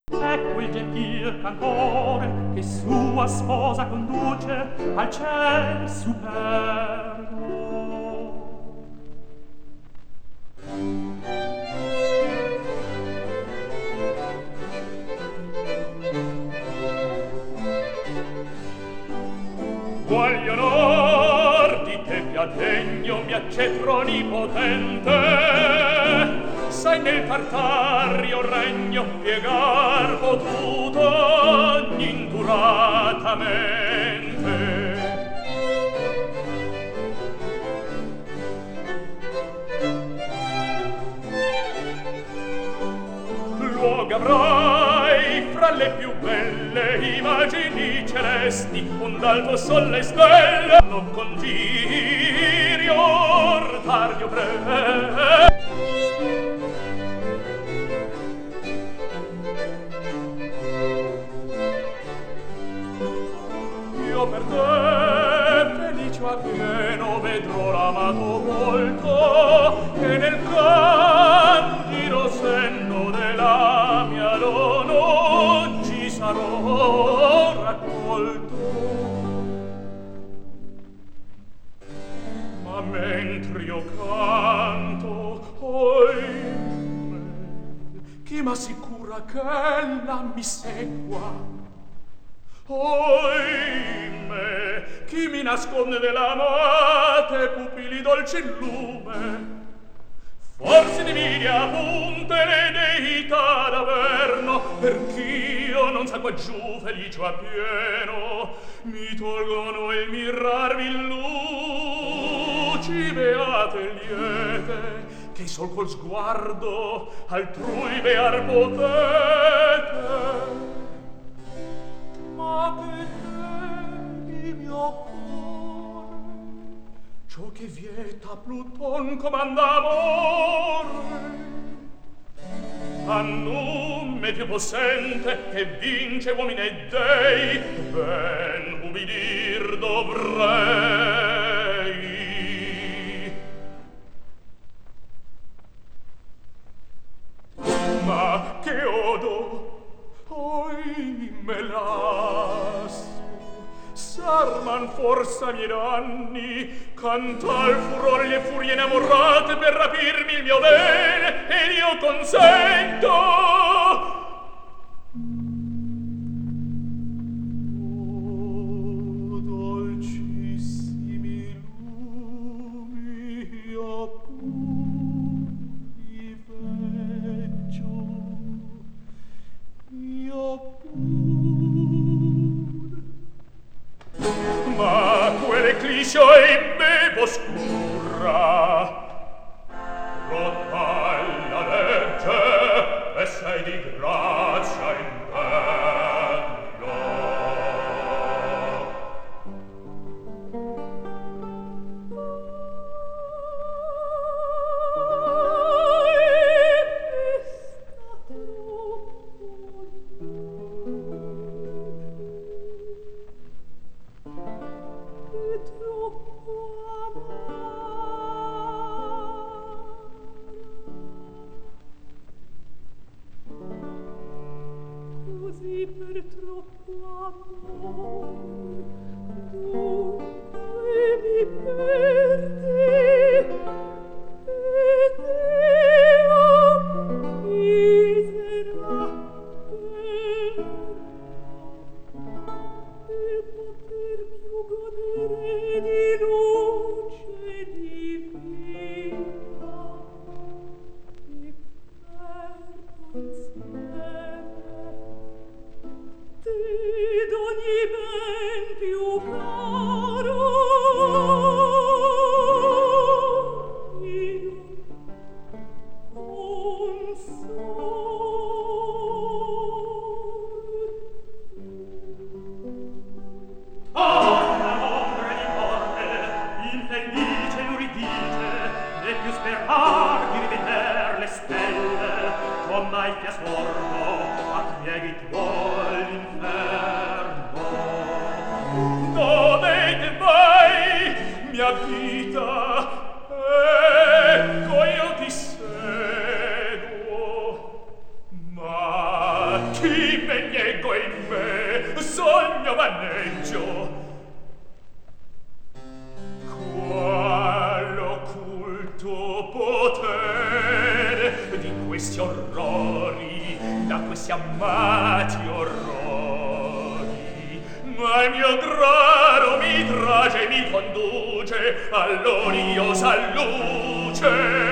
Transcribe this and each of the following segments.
Ecco il gentil cantore che sua sposa conduce al ciel superbo. Voglio onor di te più degno mi accetro onnipotente, sai nel Tartario regno piegar potuto induratamente. Luogo avrai fra le più belle immagini celesti, ond'alto sol le stelle, non congiuri ortario breve. Io per te felice a pieno vedrò l'amato volto che nel candido senno della mia donna oggi sarò raccolto. Ma mentre io canto, oimè, chi m'assicura che ella mi segua? Oimè, chi mi nasconde dell'amate pupilli dolce il lume? Forse invidia punte le deità d'averno, perch'io non sa qua giù felice a pieno mi tolgono il mirarvi in luci beate e liete, che sol col sguardo altrui bear potete. Ma che credi mio cuore, ciò che vieta Pluton comanda amore, a nume più possente che vince uomini e dei, ben ubbidir dovrei. Ma che odo, oimè lasso, s'arman forza miei danni, cantal furor le furie innamorate per rapirmi il mio bene, ed io consento. Oh, dolcissimi lumi, io pur vi veggio, io pur. Ma quell'eclisio in me oscura, rotta la legge, e sei di grazia in bello. Così per troppo amor dunque mi perdi, ed io miserabile per poter più godere di luce divina e perdo insieme d'ogni ben più caro. Io l'ombra di morte, infelice l'uridice, né più sperar di riveder le stelle, mai ti assorbo a pieghi tuoi l'inferno. Dove te vai, mia vita? Ecco io ti seguo, ma chi me niego in me sogno vanneggio. Qual occulto potere di questi orrori, da questi amati orrori, ma il mio grado mi trage e mi conduce all'oriosa luce.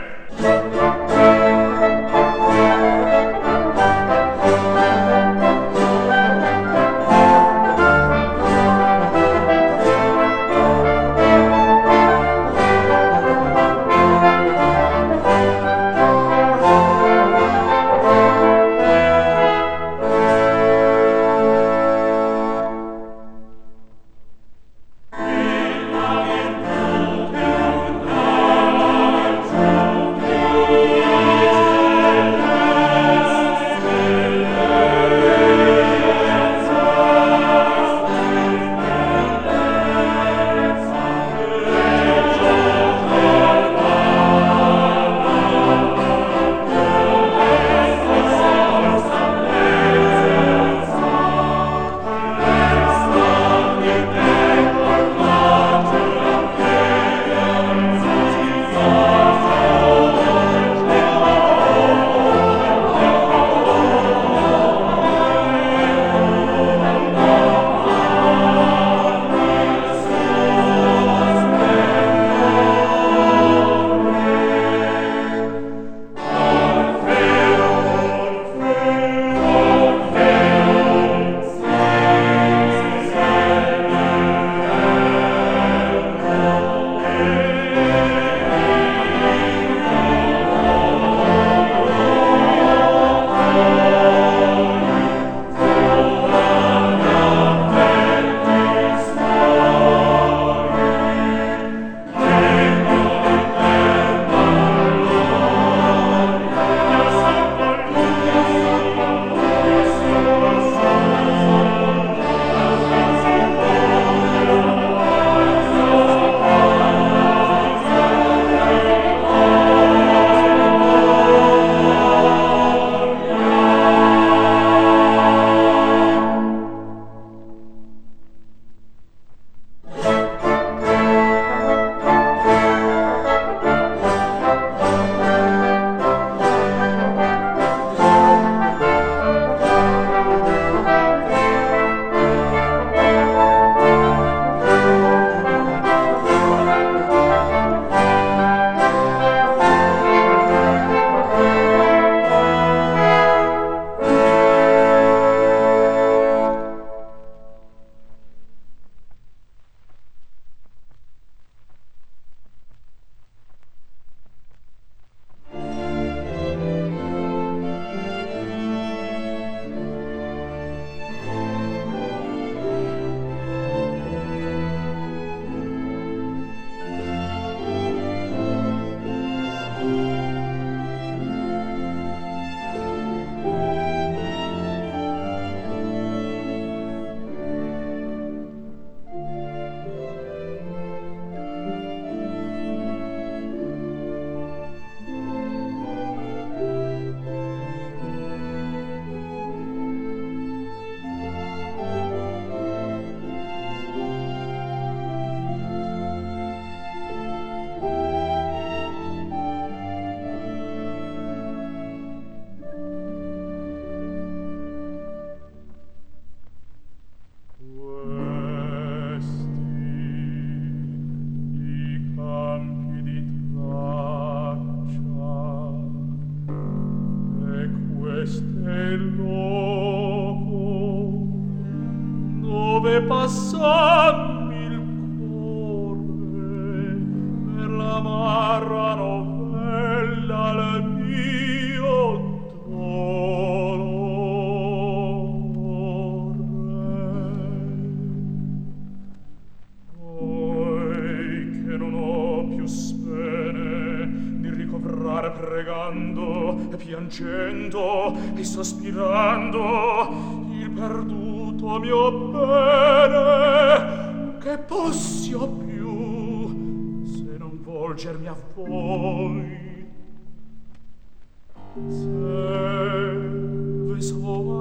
dove passammi il cuore per l'amarra novella al mio dolore. Poi che non ho più spene di ricovrar pregando e piangendo e sospirando il perduto mio bene, che possio più se non volgermi a voi, se ve so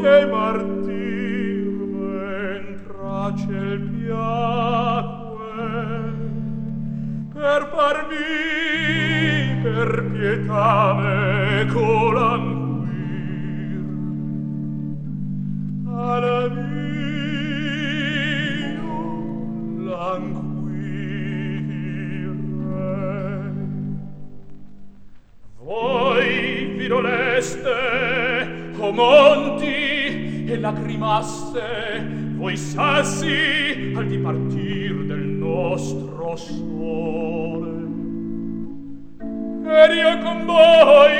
che martir mentre ciel piacque per farmi per pietà meco languir alla mio languire. Voi vi doleste, o monti, e lacrimaste, voi sassi, al dipartir del nostro sole. Ed io con voi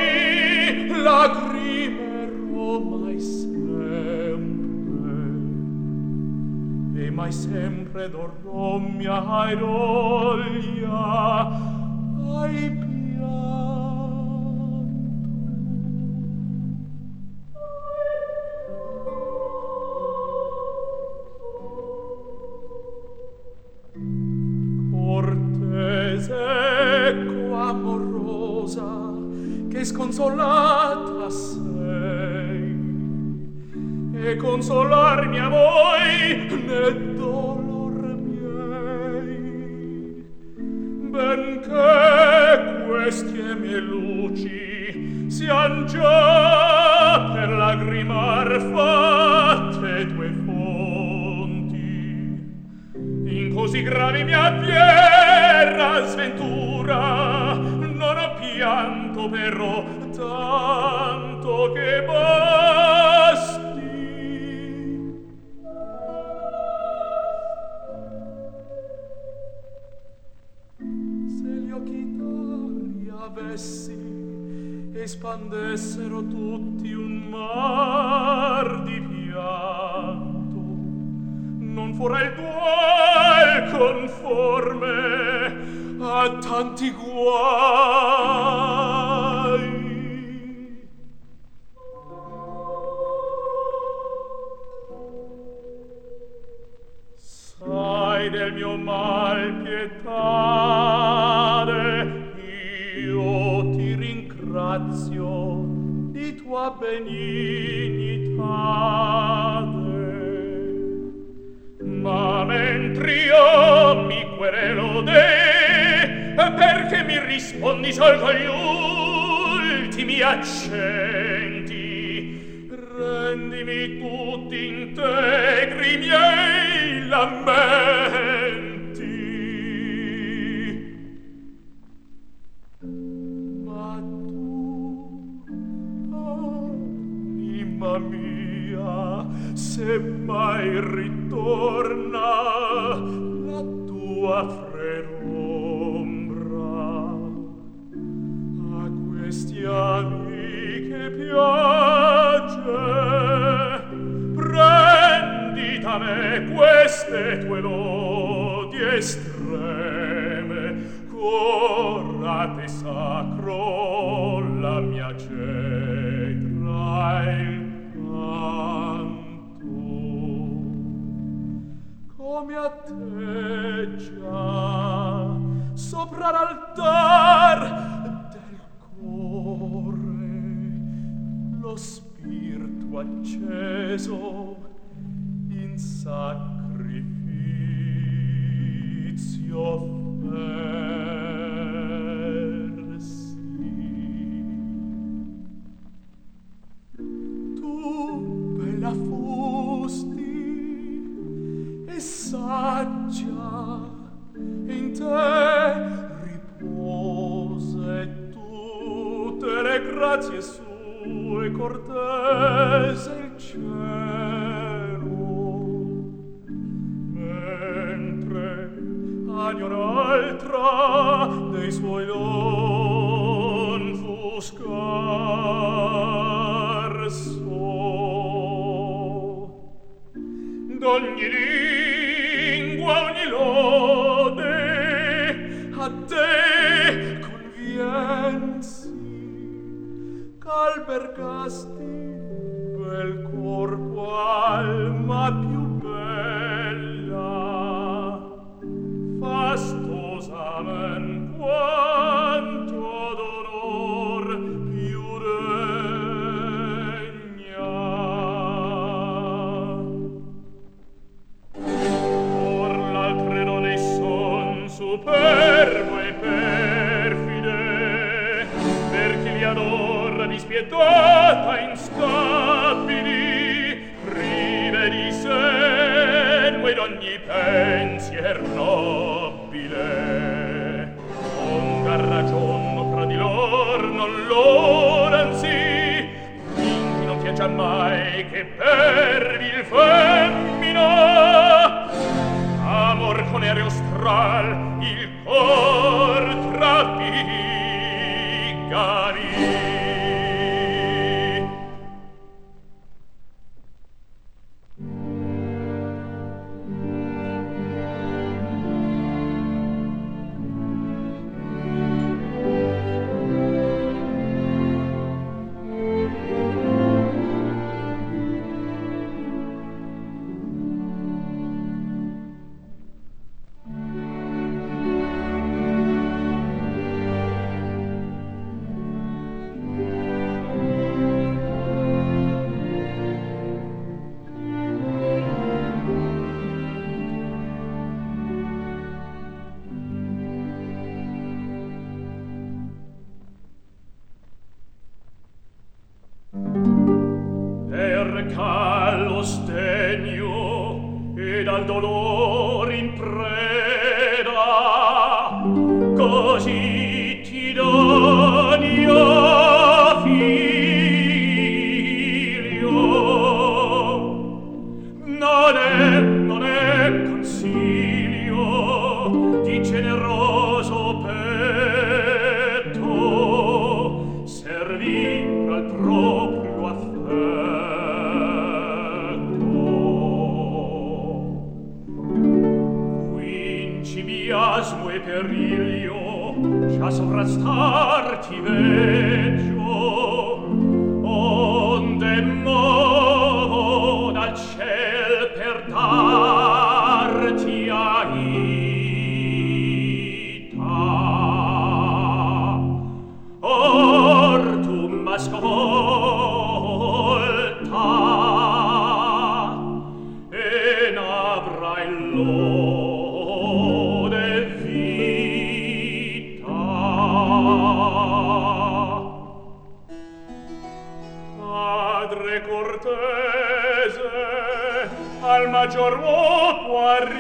lacrimerò mai sempre, e mai sempre dorrò mia ironia ai pianto. Ecco amorosa che sconsolata sei e consolarmi a voi né dolor miei, benché questi e mie luci sian già per lagrimar fatte due fonti in così gravi mi avviera sventura. Non ho pianto però tanto che basti. Se gli occhi tuoi avessi espandessero tutti un mar di pianto, non fora il dual conforme a tanti guai. Sai del mio mal pietade, io ti ringrazio di tua benignitade. Ma mentre io mi querelo de, perché mi rispondi sol con gli ultimi accenti, rendimi tutti integri miei lamenti. Ma tu, anima mia, se mai ritorna la tua fredombra a questi anni che piace, prendi da me queste tue lodi estreme, corate sacro la mia cetra il come a te già sopra l'altar del cuore lo spirito acceso in sacrificio offersi. Tu bella fusti e saggia, in te ripose tutte le grazie sue cortese il cielo, mentre a niun'altra dei suoi don fu scarso. D'ogni lingua, ogni lode a te conviensi, ch'albergasti bel corpo alma più bella, fastosamen quanto d'onor più degna. spietata instabili, prive di senno ed ogni pensier nobile. Onga ragion fra di lor non l'oranzi, quindi non piangia mai che per vil femmina amor con aereo stral il cor trafigani. Callo stegno ed al dolor in preda, così ti doni, oh figlio. Non è consiglio di generoso petto servir al proprio affetto. Biasmo e periglio già sovrastarti veggio, onde movo dal ciel per darti aita. Or tu m'ascolta e n'avrai l'ora cortese al maggior uopo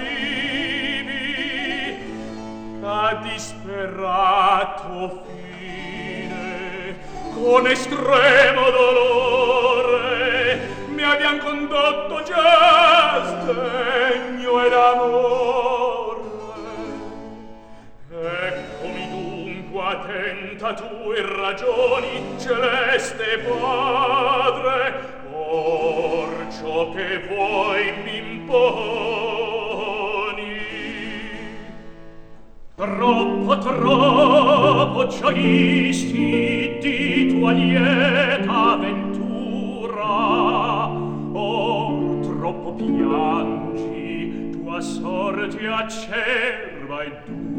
arrivi, a disperato fine con estremo dolore mi abbian condotto già sdegno ed amore. Eccomi dunque attenta tue ragioni, celeste Padre, or ciò che vuoi m'imponi. Troppo gioisti di tua lieta ventura, or troppo piangi tua sorte acerba e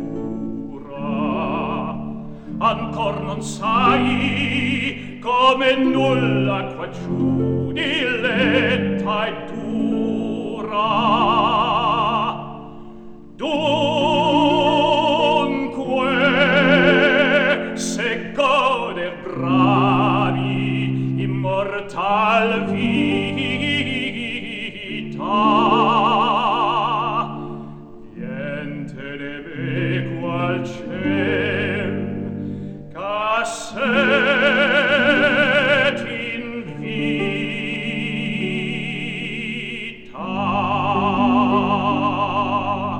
dura. Ancor non sai come nulla qua giù diletta e dura. Dunque se goder bravi immortal vita, niente deve qual ciel casset in vita.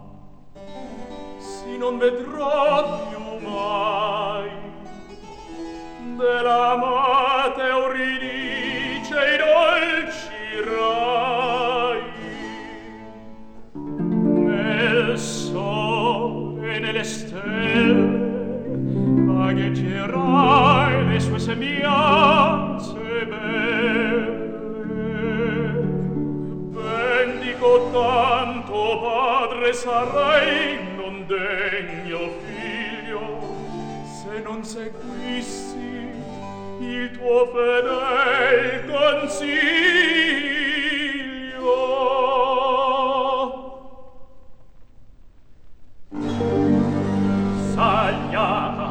Si non vedrà più mai dell'amata Euridice i dolci rai, nel sole e nelle stelle agheggerai le sue sembianze belle. Bendico tanto, padre, sarai non degno figlio, se non seguissi il tuo fedel consiglio. Sagliata